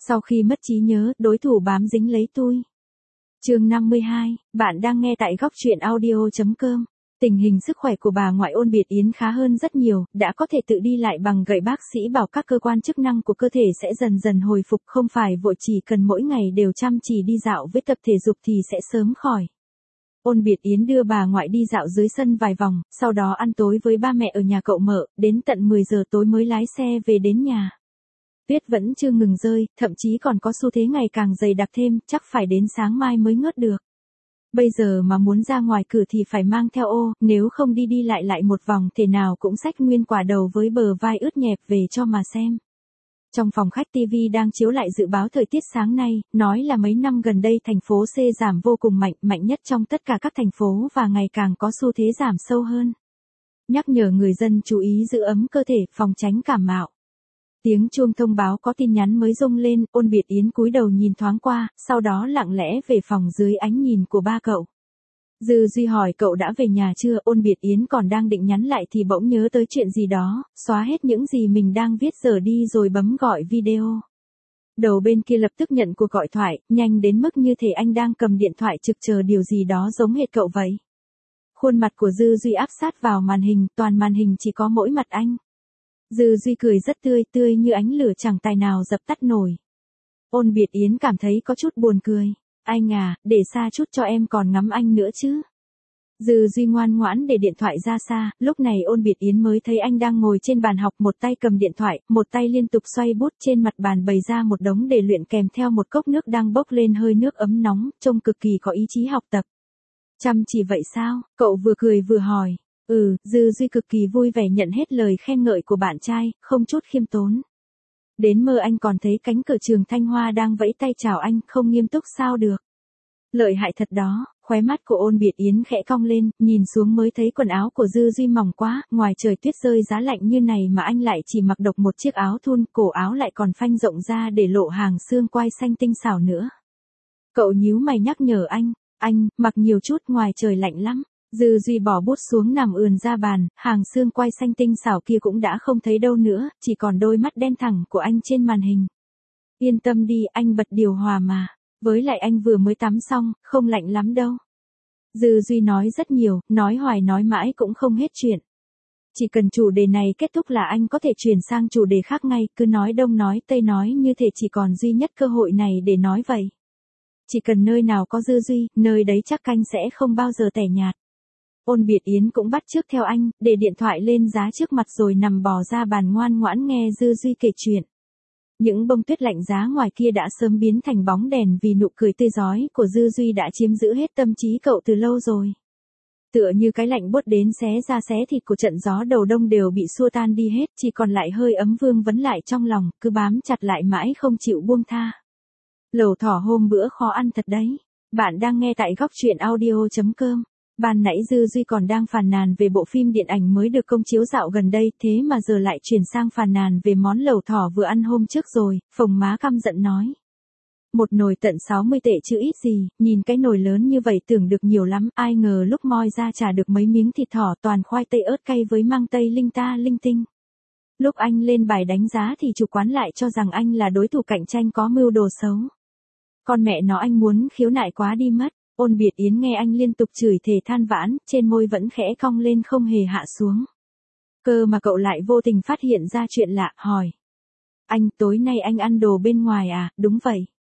Sau khi mất trí nhớ, đối thủ bám dính lấy tui. Chương 52, bạn đang nghe tại góc truyện audio.com. Tình hình sức khỏe của bà ngoại Ôn Biệt Yến khá hơn rất nhiều, đã có thể tự đi lại bằng gậy, bác sĩ bảo các cơ quan chức năng của cơ thể sẽ dần dần hồi phục, không phải vội, chỉ cần mỗi ngày đều chăm chỉ đi dạo với tập thể dục thì sẽ sớm khỏi. Ôn Biệt Yến đưa bà ngoại đi dạo dưới sân vài vòng, sau đó ăn tối với ba mẹ ở nhà cậu Mợ, đến tận 10 giờ tối mới lái xe về đến nhà. Tuyết vẫn chưa ngừng rơi, thậm chí còn có xu thế ngày càng dày đặc thêm, chắc phải đến sáng mai mới ngớt được. Bây giờ mà muốn ra ngoài cửa thì phải mang theo ô, nếu không đi đi lại một vòng thể nào cũng xách nguyên quả đầu với bờ vai ướt nhẹp về cho mà xem. Trong phòng khách TV đang chiếu lại dự báo thời tiết sáng nay, nói là mấy năm gần đây thành phố C giảm vô cùng mạnh, mạnh nhất trong tất cả các thành phố và ngày càng có xu thế giảm sâu hơn. Nhắc nhở người dân chú ý giữ ấm cơ thể, phòng tránh cảm mạo. Tiếng chuông thông báo có tin nhắn mới rung lên, Ôn Biệt Yến cúi đầu nhìn thoáng qua, sau đó lặng lẽ về phòng dưới ánh nhìn của ba cậu. Dư Duy hỏi cậu đã về nhà chưa, Ôn Biệt Yến còn đang định nhắn lại thì bỗng nhớ tới chuyện gì đó, xóa hết những gì mình đang viết giờ đi rồi bấm gọi video. Đầu bên kia lập tức nhận cuộc gọi thoại, nhanh đến mức như thể anh đang cầm điện thoại trực chờ điều gì đó giống hệt cậu vậy. Khuôn mặt của Dư Duy áp sát vào màn hình, toàn màn hình chỉ có mỗi mặt anh. Dư Duy cười rất tươi như ánh lửa chẳng tài nào dập tắt nổi. Ôn Biệt Yến cảm thấy có chút buồn cười. Anh à, để xa chút cho em còn ngắm anh nữa chứ. Dư Duy ngoan ngoãn để điện thoại ra xa, lúc này Ôn Biệt Yến mới thấy anh đang ngồi trên bàn học, một tay cầm điện thoại, một tay liên tục xoay bút, trên mặt bàn bày ra một đống đề luyện kèm theo một cốc nước đang bốc lên hơi nước ấm nóng, trông cực kỳ có ý chí học tập. Chăm chỉ vậy sao? Cậu vừa cười vừa hỏi. Dư Duy cực kỳ vui vẻ nhận hết lời khen ngợi của bạn trai, không chút khiêm tốn. Đến mơ anh còn thấy cánh cửa trường Thanh Hoa đang vẫy tay chào anh, không nghiêm túc sao được. Lợi hại thật đó, khóe mắt của Ôn Biệt Yến khẽ cong lên, nhìn xuống mới thấy quần áo của Dư Duy mỏng quá, ngoài trời tuyết rơi giá lạnh như này mà anh lại chỉ mặc độc một chiếc áo thun, cổ áo lại còn phanh rộng ra để lộ hàng xương quai xanh tinh xảo nữa. Cậu nhíu mày nhắc nhở anh, mặc nhiều chút, ngoài trời lạnh lắm. Dư Duy bỏ bút xuống nằm ườn ra bàn, hàng xương quai xanh tinh xảo kia cũng đã không thấy đâu nữa, chỉ còn đôi mắt đen thẳng của anh trên màn hình. Yên tâm đi, anh bật điều hòa mà, với lại anh vừa mới tắm xong, không lạnh lắm đâu. Dư Duy nói rất nhiều, nói hoài nói mãi cũng không hết chuyện. Chỉ cần chủ đề này kết thúc là anh có thể chuyển sang chủ đề khác ngay, cứ nói đông nói tây nói như thể chỉ còn duy nhất cơ hội này để nói vậy. Chỉ cần nơi nào có Dư Duy, nơi đấy chắc canh sẽ không bao giờ tẻ nhạt. Ôn Biệt Yến cũng bắt chước theo anh, để điện thoại lên giá trước mặt rồi nằm bò ra bàn ngoan ngoãn nghe Dư Duy kể chuyện. Những bông tuyết lạnh giá ngoài kia đã sớm biến thành bóng đèn vì nụ cười tươi rói của Dư Duy đã chiếm giữ hết tâm trí cậu từ lâu rồi. Tựa như cái lạnh buốt đến xé da xé thịt của trận gió đầu đông đều bị xua tan đi hết, chỉ còn lại hơi ấm vương vấn lại trong lòng, cứ bám chặt lại mãi không chịu buông tha. Lẩu thỏ hôm bữa khó ăn thật đấy. Bạn đang nghe tại góc truyện audio.com. Ban nãy Dư Duy còn đang phàn nàn về bộ phim điện ảnh mới được công chiếu dạo gần đây, thế mà giờ lại chuyển sang phàn nàn về món lẩu thỏ vừa ăn hôm trước rồi, phồng má căm giận nói. Một nồi tận 60 tệ chứ ít gì, nhìn cái nồi lớn như vậy tưởng được nhiều lắm, ai ngờ lúc moi ra chả được mấy miếng thịt thỏ, toàn khoai tây ớt cay với mang tây linh ta linh tinh. Lúc anh lên bài đánh giá thì chủ quán lại cho rằng anh là đối thủ cạnh tranh có mưu đồ xấu. Con mẹ nó, anh muốn khiếu nại quá đi mất. Ôn Biệt Yến nghe anh liên tục chửi thề than vãn, trên môi vẫn khẽ cong lên không hề hạ xuống. Cơ mà cậu lại vô tình phát hiện ra chuyện lạ, hỏi. Anh, tối nay anh ăn đồ bên ngoài à? Đúng vậy.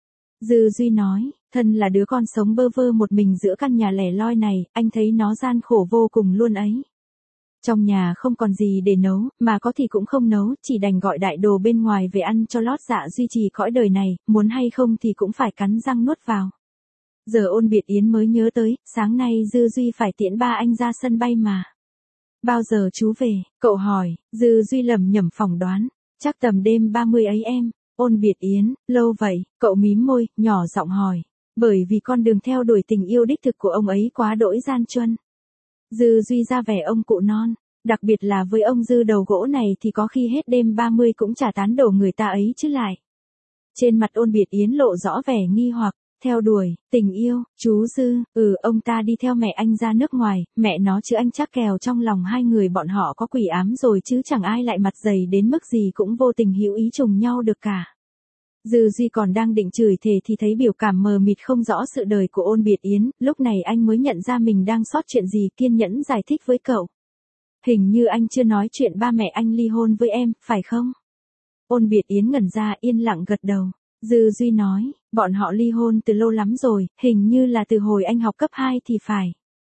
Dư Duy nói, thân là đứa con sống bơ vơ một mình giữa căn nhà lẻ loi này, anh thấy nó gian khổ vô cùng luôn ấy. Trong nhà không còn gì để nấu, mà có thì cũng không nấu, chỉ đành gọi đại đồ bên ngoài về ăn cho lót dạ duy trì cõi đời này, muốn hay không thì cũng phải cắn răng nuốt vào. Giờ Ôn Biệt Yến mới nhớ tới, sáng nay Dư Duy phải tiễn ba anh ra sân bay mà. Bao giờ chú về? Cậu hỏi. Dư Duy lẩm nhẩm phỏng đoán. Chắc tầm đêm 30 ấy em. Ôn Biệt Yến, lâu vậy? Cậu mím môi, nhỏ giọng hỏi. Bởi vì con đường theo đuổi tình yêu đích thực của ông ấy quá đỗi gian truân. Dư Duy ra vẻ ông cụ non. Đặc biệt là với ông Dư đầu gỗ này thì có khi hết đêm 30 cũng chả tán đổ người ta ấy chứ lại. Trên mặt Ôn Biệt Yến lộ rõ vẻ nghi hoặc. Theo đuổi, tình yêu, chú Dư, ông ta đi theo mẹ anh ra nước ngoài, mẹ nó chứ anh chắc kèo trong lòng hai người bọn họ có quỷ ám rồi chứ chẳng ai lại mặt dày đến mức gì cũng vô tình hữu ý trùng nhau được cả. Dư Duy còn đang định chửi thề thì thấy biểu cảm mờ mịt không rõ sự đời của Ôn Biệt Yến, lúc này anh mới nhận ra mình đang sót chuyện gì, kiên nhẫn giải thích với cậu. Hình như anh chưa nói chuyện ba mẹ anh ly hôn với em, phải không? Ôn Biệt Yến ngẩn ra yên lặng gật đầu. Dư Duy nói, bọn họ ly hôn từ lâu lắm rồi, hình như là từ hồi anh học cấp 2 thì phải.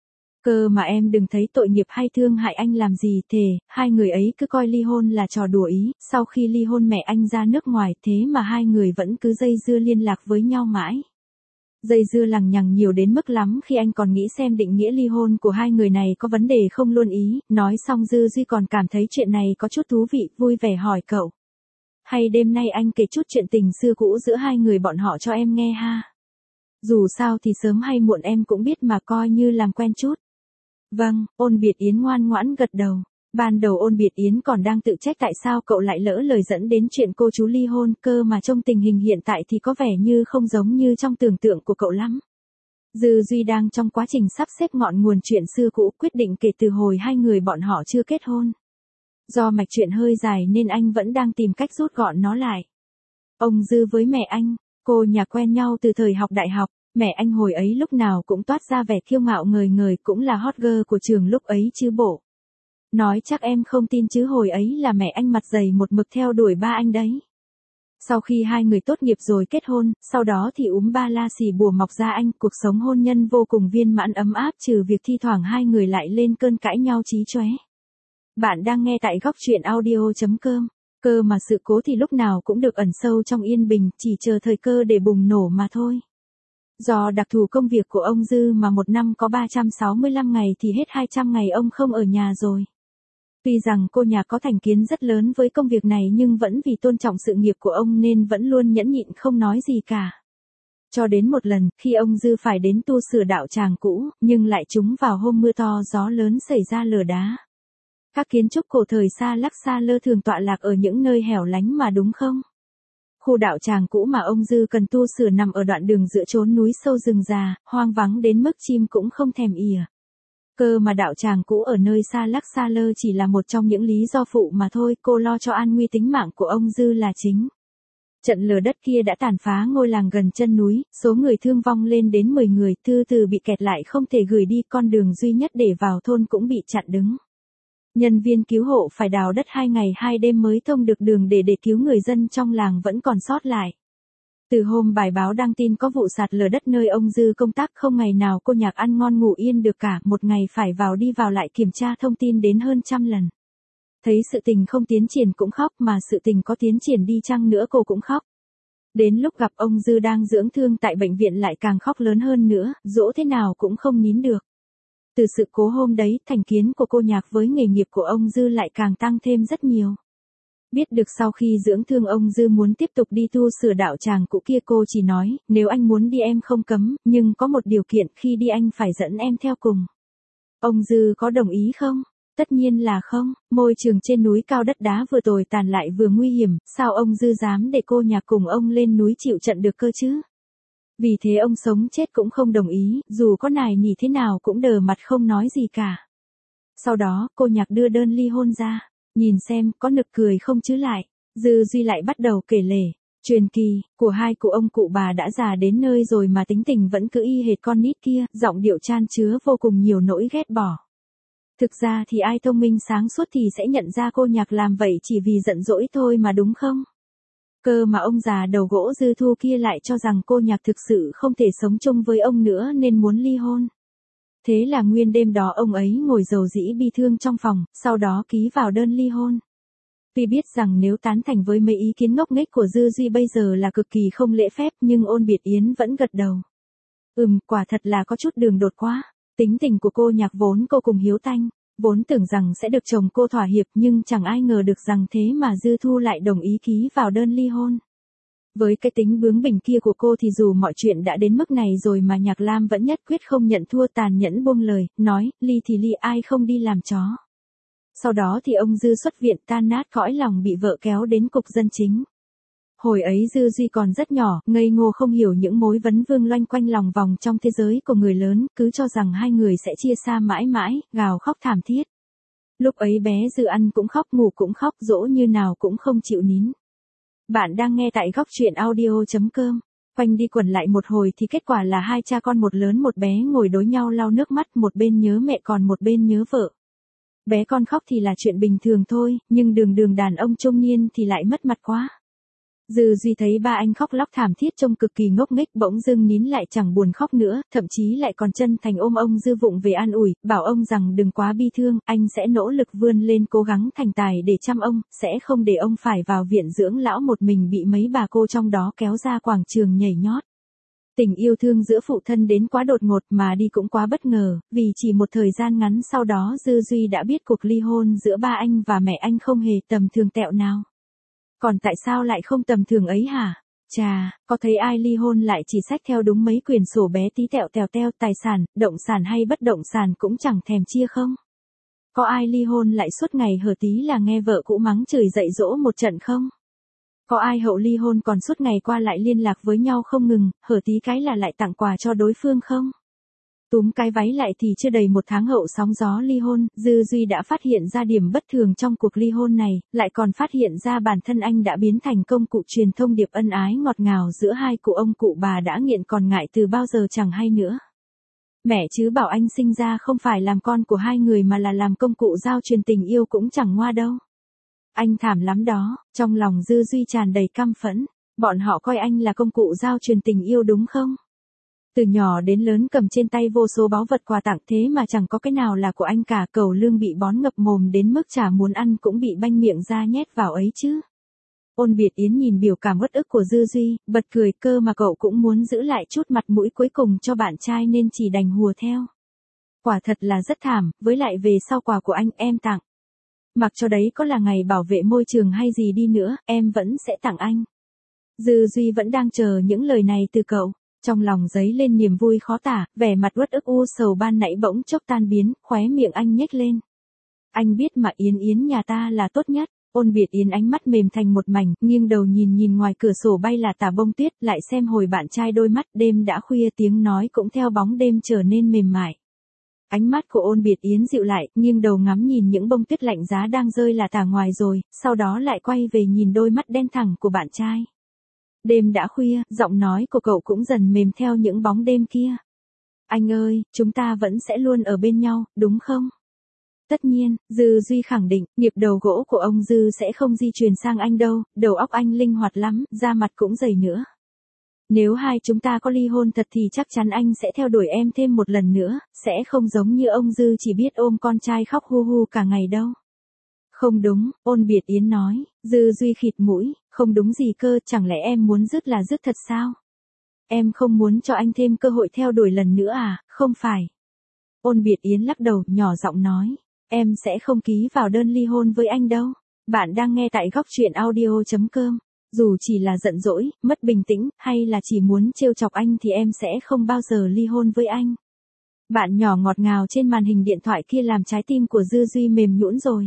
Cơ mà em đừng thấy tội nghiệp hay thương hại anh làm gì, thề, hai người ấy cứ coi ly hôn là trò đùa ý, sau khi ly hôn mẹ anh ra nước ngoài thế mà hai người vẫn cứ dây dưa liên lạc với nhau mãi. Dây dưa lằng nhằng nhiều đến mức lắm khi anh còn nghĩ xem định nghĩa ly hôn của hai người này có vấn đề không luôn ý, nói xong Dư Duy còn cảm thấy chuyện này có chút thú vị, vui vẻ hỏi cậu. Hay đêm nay anh kể chút chuyện tình xưa cũ giữa hai người bọn họ cho em nghe ha. Dù sao thì sớm hay muộn em cũng biết mà, coi như làm quen chút. Vâng, Ôn Biệt Yến ngoan ngoãn gật đầu. Ban đầu Ôn Biệt Yến còn đang tự trách tại sao cậu lại lỡ lời dẫn đến chuyện cô chú ly hôn, cơ mà trong tình hình hiện tại thì có vẻ như không giống như trong tưởng tượng của cậu lắm. Dư Duy đang trong quá trình sắp xếp ngọn nguồn chuyện xưa cũ, quyết định kể từ hồi hai người bọn họ chưa kết hôn. Do mạch chuyện hơi dài nên anh vẫn đang tìm cách rút gọn nó lại. Ông Dư với mẹ anh, cô nhà quen nhau từ thời học đại học. Mẹ anh hồi ấy lúc nào cũng toát ra vẻ kiêu ngạo ngời ngời, cũng là hot girl của trường lúc ấy chứ bộ. Nói chắc em không tin chứ hồi ấy là mẹ anh mặt dày một mực theo đuổi ba anh đấy. Sau khi hai người tốt nghiệp rồi kết hôn, sau đó thì ba la xì bùa mọc ra anh, cuộc sống hôn nhân vô cùng viên mãn ấm áp, trừ việc thi thoảng hai người lại lên cơn cãi nhau chí chóe. Bạn đang nghe tại góc truyện audio.com. Cơ mà sự cố thì lúc nào cũng được ẩn sâu trong yên bình, chỉ chờ thời cơ để bùng nổ mà thôi. Do đặc thù công việc của ông Dư mà một năm có 365 ngày thì hết 200 ngày ông không ở nhà rồi. Tuy rằng cô nhà có thành kiến rất lớn với công việc này nhưng vẫn vì tôn trọng sự nghiệp của ông nên vẫn luôn nhẫn nhịn không nói gì cả. Cho đến một lần, khi ông Dư phải đến tu sửa đạo tràng cũ, nhưng lại trúng vào hôm mưa to gió lớn xảy ra lở đá. Các kiến trúc cổ thời xa lắc xa lơ thường tọa lạc ở những nơi hẻo lánh mà đúng không? Khu đạo tràng cũ mà ông Dư cần tu sửa nằm ở đoạn đường giữa chốn núi sâu rừng già, hoang vắng đến mức chim cũng không thèm ỉa. Cơ mà đạo tràng cũ ở nơi xa lắc xa lơ chỉ là một trong những lý do phụ mà thôi, cô lo cho an nguy tính mạng của ông Dư là chính. Trận lở đất kia đã tàn phá ngôi làng gần chân núi, số người thương vong lên đến 10 người, từ bị kẹt lại không thể gửi đi, con đường duy nhất để vào thôn cũng bị chặn đứng. Nhân viên cứu hộ phải đào đất 2 ngày 2 đêm mới thông được đường để cứu người dân trong làng vẫn còn sót lại. Từ hôm bài báo đăng tin có vụ sạt lở đất nơi ông Dư công tác, không ngày nào cô nhạc ăn ngon ngủ yên được cả, một ngày phải vào đi vào lại kiểm tra thông tin đến hơn 100 lần. Thấy sự tình không tiến triển cũng khóc, mà sự tình có tiến triển đi chăng nữa cô cũng khóc. Đến lúc gặp ông Dư đang dưỡng thương tại bệnh viện lại càng khóc lớn hơn nữa, dỗ thế nào cũng không nín được. Từ sự cố hôm đấy, thành kiến của cô nhạc với nghề nghiệp của ông Dư lại càng tăng thêm rất nhiều. Biết được sau khi dưỡng thương ông Dư muốn tiếp tục đi tu sửa đạo tràng cũ kia, cô chỉ nói, nếu anh muốn đi em không cấm, nhưng có một điều kiện, khi đi anh phải dẫn em theo cùng. Ông Dư có đồng ý không? Tất nhiên là không, môi trường trên núi cao đất đá vừa tồi tàn lại vừa nguy hiểm, sao ông Dư dám để cô nhạc cùng ông lên núi chịu trận được cơ chứ? Vì thế ông sống chết cũng không đồng ý, dù có nài nỉ thế nào cũng đờ mặt không nói gì cả. Sau đó, cô nhạc đưa đơn ly hôn ra. Nhìn xem, có nực cười không chứ lại. Dư Duy lại bắt đầu kể lể. Truyền kỳ, của hai cụ ông cụ bà đã già đến nơi rồi mà tính tình vẫn cứ y hệt con nít kia, giọng điệu chan chứa vô cùng nhiều nỗi ghét bỏ. Thực ra thì ai thông minh sáng suốt thì sẽ nhận ra cô nhạc làm vậy chỉ vì giận dỗi thôi mà đúng không? Cơ mà ông già đầu gỗ Dư Thu kia lại cho rằng cô nhạc thực sự không thể sống chung với ông nữa nên muốn ly hôn. Thế là nguyên đêm đó ông ấy ngồi rầu rĩ bi thương trong phòng, sau đó ký vào đơn ly hôn. Tuy biết rằng nếu tán thành với mấy ý kiến ngốc nghếch của Dư Duy bây giờ là cực kỳ không lễ phép, nhưng Ôn Biệt Yến vẫn gật đầu. Quả thật là có chút đường đột quá. Tính tình của cô nhạc vốn cô cùng hiếu tanh, vốn tưởng rằng sẽ được chồng cô thỏa hiệp, nhưng chẳng ai ngờ được rằng thế mà Dư Thu lại đồng ý ký vào đơn ly hôn. Với cái tính bướng bỉnh kia của cô thì dù mọi chuyện đã đến mức này rồi mà Nhạc Lam vẫn nhất quyết không nhận thua, tàn nhẫn buông lời, nói, ly thì ly, ai không đi làm chó. Sau đó thì ông Dư xuất viện tan nát cõi lòng, bị vợ kéo đến cục dân chính. Hồi ấy Dư Duy còn rất nhỏ, ngây ngô không hiểu những mối vấn vương loanh quanh lòng vòng trong thế giới của người lớn, cứ cho rằng hai người sẽ chia xa mãi mãi, gào khóc thảm thiết. Lúc ấy bé Dư ăn cũng khóc, ngủ cũng khóc, dỗ như nào cũng không chịu nín. Bạn đang nghe tại góc truyện audio.com. Quanh đi quẩn lại một hồi thì kết quả là hai cha con một lớn một bé ngồi đối nhau lau nước mắt, một bên nhớ mẹ còn một bên nhớ vợ. Bé con khóc thì là chuyện bình thường thôi, nhưng đường đàn ông trung niên thì lại mất mặt quá. Dư Duy thấy ba anh khóc lóc thảm thiết trông cực kỳ ngốc nghếch, bỗng dưng nín lại chẳng buồn khóc nữa, thậm chí lại còn chân thành ôm ông Dư Vụng về an ủi, bảo ông rằng đừng quá bi thương, anh sẽ nỗ lực vươn lên cố gắng thành tài để chăm ông, sẽ không để ông phải vào viện dưỡng lão một mình bị mấy bà cô trong đó kéo ra quảng trường nhảy nhót. Tình yêu thương giữa phụ thân đến quá đột ngột mà đi cũng quá bất ngờ, vì chỉ một thời gian ngắn sau đó Dư Duy đã biết cuộc ly hôn giữa ba anh và mẹ anh không hề tầm thường tẹo nào. Còn tại sao lại không tầm thường ấy hả? Chà, có thấy ai ly hôn lại chỉ xách theo đúng mấy quyển sổ bé tí tẹo tài sản, động sản hay bất động sản cũng chẳng thèm chia không? Có ai ly hôn lại suốt ngày hở tí là nghe vợ cũ mắng chửi dạy dỗ một trận không? Có ai hậu ly hôn còn suốt ngày qua lại liên lạc với nhau không ngừng, hở tí cái là lại tặng quà cho đối phương không? Túm cái váy lại thì chưa đầy một tháng hậu sóng gió ly hôn, Dư Duy đã phát hiện ra điểm bất thường trong cuộc ly hôn này, lại còn phát hiện ra bản thân anh đã biến thành công cụ truyền thông điệp ân ái ngọt ngào giữa hai cụ ông cụ bà đã nghiện còn ngại từ bao giờ chẳng hay nữa. Mẹ chứ bảo anh sinh ra không phải làm con của hai người mà là làm công cụ giao truyền tình yêu cũng chẳng ngoa đâu. Anh thảm lắm đó, trong lòng Dư Duy tràn đầy căm phẫn, bọn họ coi anh là công cụ giao truyền tình yêu đúng không? Từ nhỏ đến lớn cầm trên tay vô số báu vật quà tặng thế mà chẳng có cái nào là của anh cả, cẩu lương bị bón ngập mồm đến mức chả muốn ăn cũng bị banh miệng ra nhét vào ấy chứ. Ôn Biệt Yến nhìn biểu cảm uất ức của Dư Duy, bật cười, cơ mà cậu cũng muốn giữ lại chút mặt mũi cuối cùng cho bạn trai nên chỉ đành hùa theo. Quả thật là rất thảm, với lại về sau quà của anh em tặng. Mặc cho đấy có là ngày bảo vệ môi trường hay gì đi nữa, em vẫn sẽ tặng anh. Dư Duy vẫn đang chờ những lời này từ cậu. Trong lòng dấy lên niềm vui khó tả, vẻ mặt uất ức u sầu ban nãy bỗng chốc tan biến, khóe miệng anh nhếch lên. Anh biết mà Yến nhà ta là tốt nhất. Ôn Biệt Yến ánh mắt mềm thành một mảnh, nghiêng đầu nhìn ngoài cửa sổ bay là tà bông tuyết, lại xem hồi bạn trai đôi mắt, đêm đã khuya tiếng nói cũng theo bóng đêm trở nên mềm mại. Ánh mắt của Ôn Biệt Yến dịu lại, nghiêng đầu ngắm nhìn những bông tuyết lạnh giá đang rơi là tà ngoài rồi, sau đó lại quay về nhìn đôi mắt đen thẳng của bạn trai. Đêm đã khuya, giọng nói của cậu cũng dần mềm theo những bóng đêm kia. Anh ơi, chúng ta vẫn sẽ luôn ở bên nhau, đúng không? Tất nhiên, Dư Duy khẳng định, nghiệp đầu gỗ của ông Dư sẽ không di truyền sang anh đâu, đầu óc anh linh hoạt lắm, da mặt cũng dày nữa. Nếu hai chúng ta có ly hôn thật thì chắc chắn anh sẽ theo đuổi em thêm một lần nữa, sẽ không giống như ông Dư chỉ biết ôm con trai khóc hu hu cả ngày đâu. Không đúng, Ôn Biệt Yến nói. Dư Duy khịt mũi, không đúng gì cơ, chẳng lẽ em muốn dứt là dứt thật sao? Em không muốn cho anh thêm cơ hội theo đuổi lần nữa à, không phải? Ôn Biệt Yến lắc đầu, nhỏ giọng nói, em sẽ không ký vào đơn ly hôn với anh đâu. Bạn đang nghe tại góc truyện audio.com. Dù chỉ là giận dỗi, mất bình tĩnh, hay là chỉ muốn trêu chọc anh thì em sẽ không bao giờ ly hôn với anh. Bạn nhỏ ngọt ngào trên màn hình điện thoại kia làm trái tim của Dư Duy mềm nhũn rồi.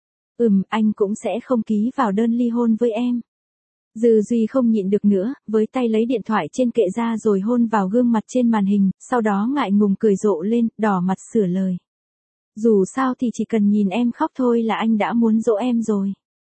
Anh cũng sẽ không ký vào đơn ly hôn với em. Dư Duy không nhịn được nữa, với tay lấy điện thoại trên kệ ra rồi hôn vào gương mặt trên màn hình, sau đó ngại ngùng cười rộ lên, đỏ mặt sửa lời. Dù sao thì chỉ cần nhìn em khóc thôi là anh đã muốn dỗ em rồi.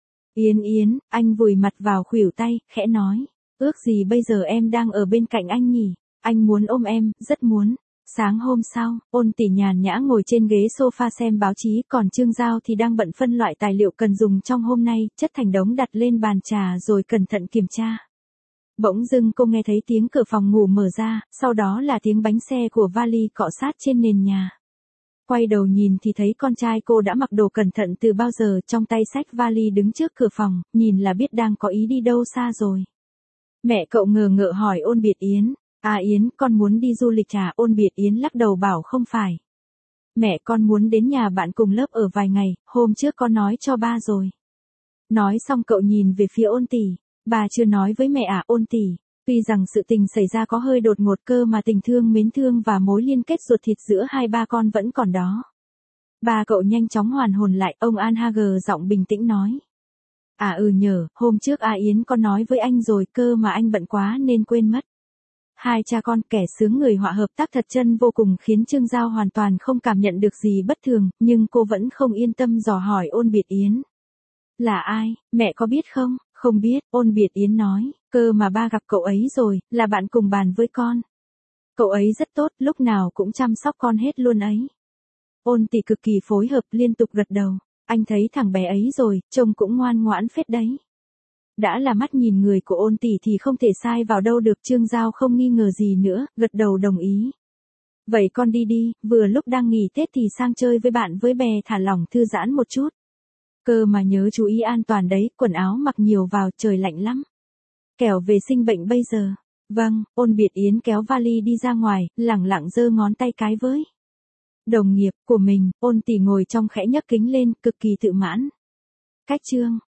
Yến, anh vùi mặt vào khuỷu tay, khẽ nói, ước gì bây giờ em đang ở bên cạnh anh nhỉ, anh muốn ôm em, rất muốn. Sáng hôm sau, Ôn Tỷ nhàn nhã ngồi trên ghế sofa xem báo chí, còn Trương Giao thì đang bận phân loại tài liệu cần dùng trong hôm nay, chất thành đống đặt lên bàn trà rồi cẩn thận kiểm tra. Bỗng dưng cô nghe thấy tiếng cửa phòng ngủ mở ra, sau đó là tiếng bánh xe của vali cọ sát trên nền nhà. Quay đầu nhìn thì thấy con trai cô đã mặc đồ cẩn thận từ bao giờ, trong tay xách vali đứng trước cửa phòng, nhìn là biết đang có ý đi đâu xa rồi. Mẹ cậu ngờ ngợ hỏi Ôn Biệt Yến. À Yến, con muốn đi du lịch à? Ôn Biệt Yến lắc đầu bảo không phải. Mẹ con muốn đến nhà bạn cùng lớp ở vài ngày, hôm trước con nói cho ba rồi. Nói xong cậu nhìn về phía Ôn Tỷ. Bà chưa nói với mẹ à? Ôn Tỷ. Tuy rằng sự tình xảy ra có hơi đột ngột cơ mà tình thương mến thương và mối liên kết ruột thịt giữa hai ba con vẫn còn đó. Ba cậu nhanh chóng hoàn hồn lại, ông Anhager giọng bình tĩnh nói. À nhờ, hôm trước Yến con nói với anh rồi cơ mà anh bận quá nên quên mất. Hai cha con kẻ sướng người họa hợp tác thật chân vô cùng khiến Trương Giao hoàn toàn không cảm nhận được gì bất thường, nhưng cô vẫn không yên tâm dò hỏi Ôn Biệt Yến. Là ai, mẹ có biết không? Không biết, Ôn Biệt Yến nói, cơ mà ba gặp cậu ấy rồi, là bạn cùng bàn với con. Cậu ấy rất tốt, lúc nào cũng chăm sóc con hết luôn ấy. Ôn tỷ cực kỳ phối hợp, liên tục gật đầu. Anh thấy thằng bé ấy rồi, trông cũng ngoan ngoãn phết đấy. Đã là mắt nhìn người của Ôn tỷ thì không thể sai vào đâu được. Trương Giao không nghi ngờ gì nữa, gật đầu đồng ý. Vậy con đi đi, vừa lúc đang nghỉ Tết thì sang chơi với bạn với bè, thả lỏng thư giãn một chút. Cơ mà nhớ chú ý an toàn đấy, quần áo mặc nhiều vào, trời lạnh lắm. Kẻo về sinh bệnh bây giờ. Vâng, Ôn Biệt Yến kéo vali đi ra ngoài, lẳng lặng giơ ngón tay cái với đồng nghiệp của mình. Ôn tỷ ngồi trong khẽ nhấc kính lên, cực kỳ tự mãn. Cách chương